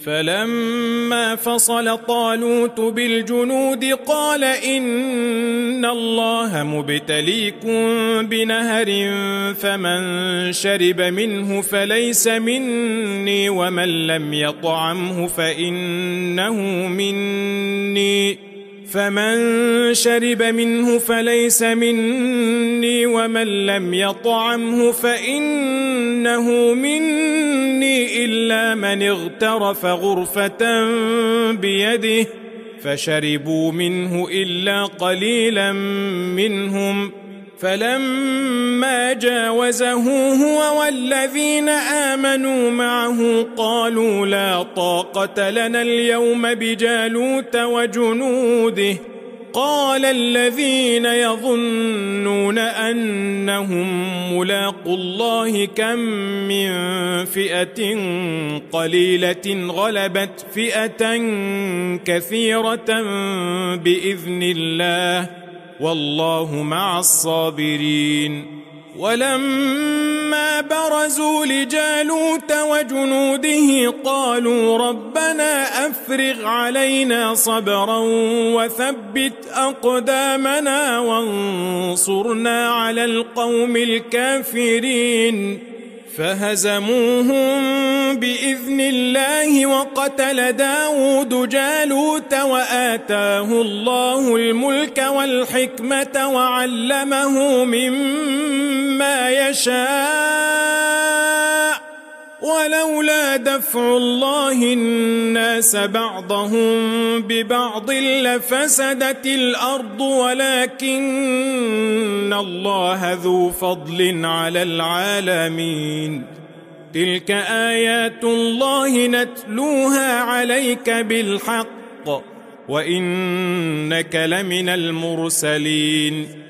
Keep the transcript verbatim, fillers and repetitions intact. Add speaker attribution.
Speaker 1: فلما فصل طالوت بالجنود قال إن الله مبتليكم بنهر فمن شرب منه فليس مني ومن لم يطعمه فإنه مني فمن شرب منه فليس مني ومن لم يطعمه فإنه مني إلا من اغترف غرفة بيده فشربوا منه إلا قليلا منهم فلما جاوزه هو والذين آمنوا معه قالوا لا طاقة لنا اليوم بجالوت وجنوده قال الذين يظنون أنهم ملاقو الله كم من فئة قليلة غلبت فئة كثيرة بإذن الله والله مع الصابرين ولما برزوا لجالوت وجنوده قالوا ربنا أفرغ علينا صبرا وثبت أقدامنا وانصرنا على القوم الكافرين فهزموهم بإذن الله وقتل داود جالوت وآتاه الله الملك والحكمة وعلمه مما يشاء ولولا دفع الله الناس بعضهم ببعض لفسدت الأرض ولكن الله ذو فضل على العالمين تلك آيات الله نتلوها عليك بالحق وإنك لمن المرسلين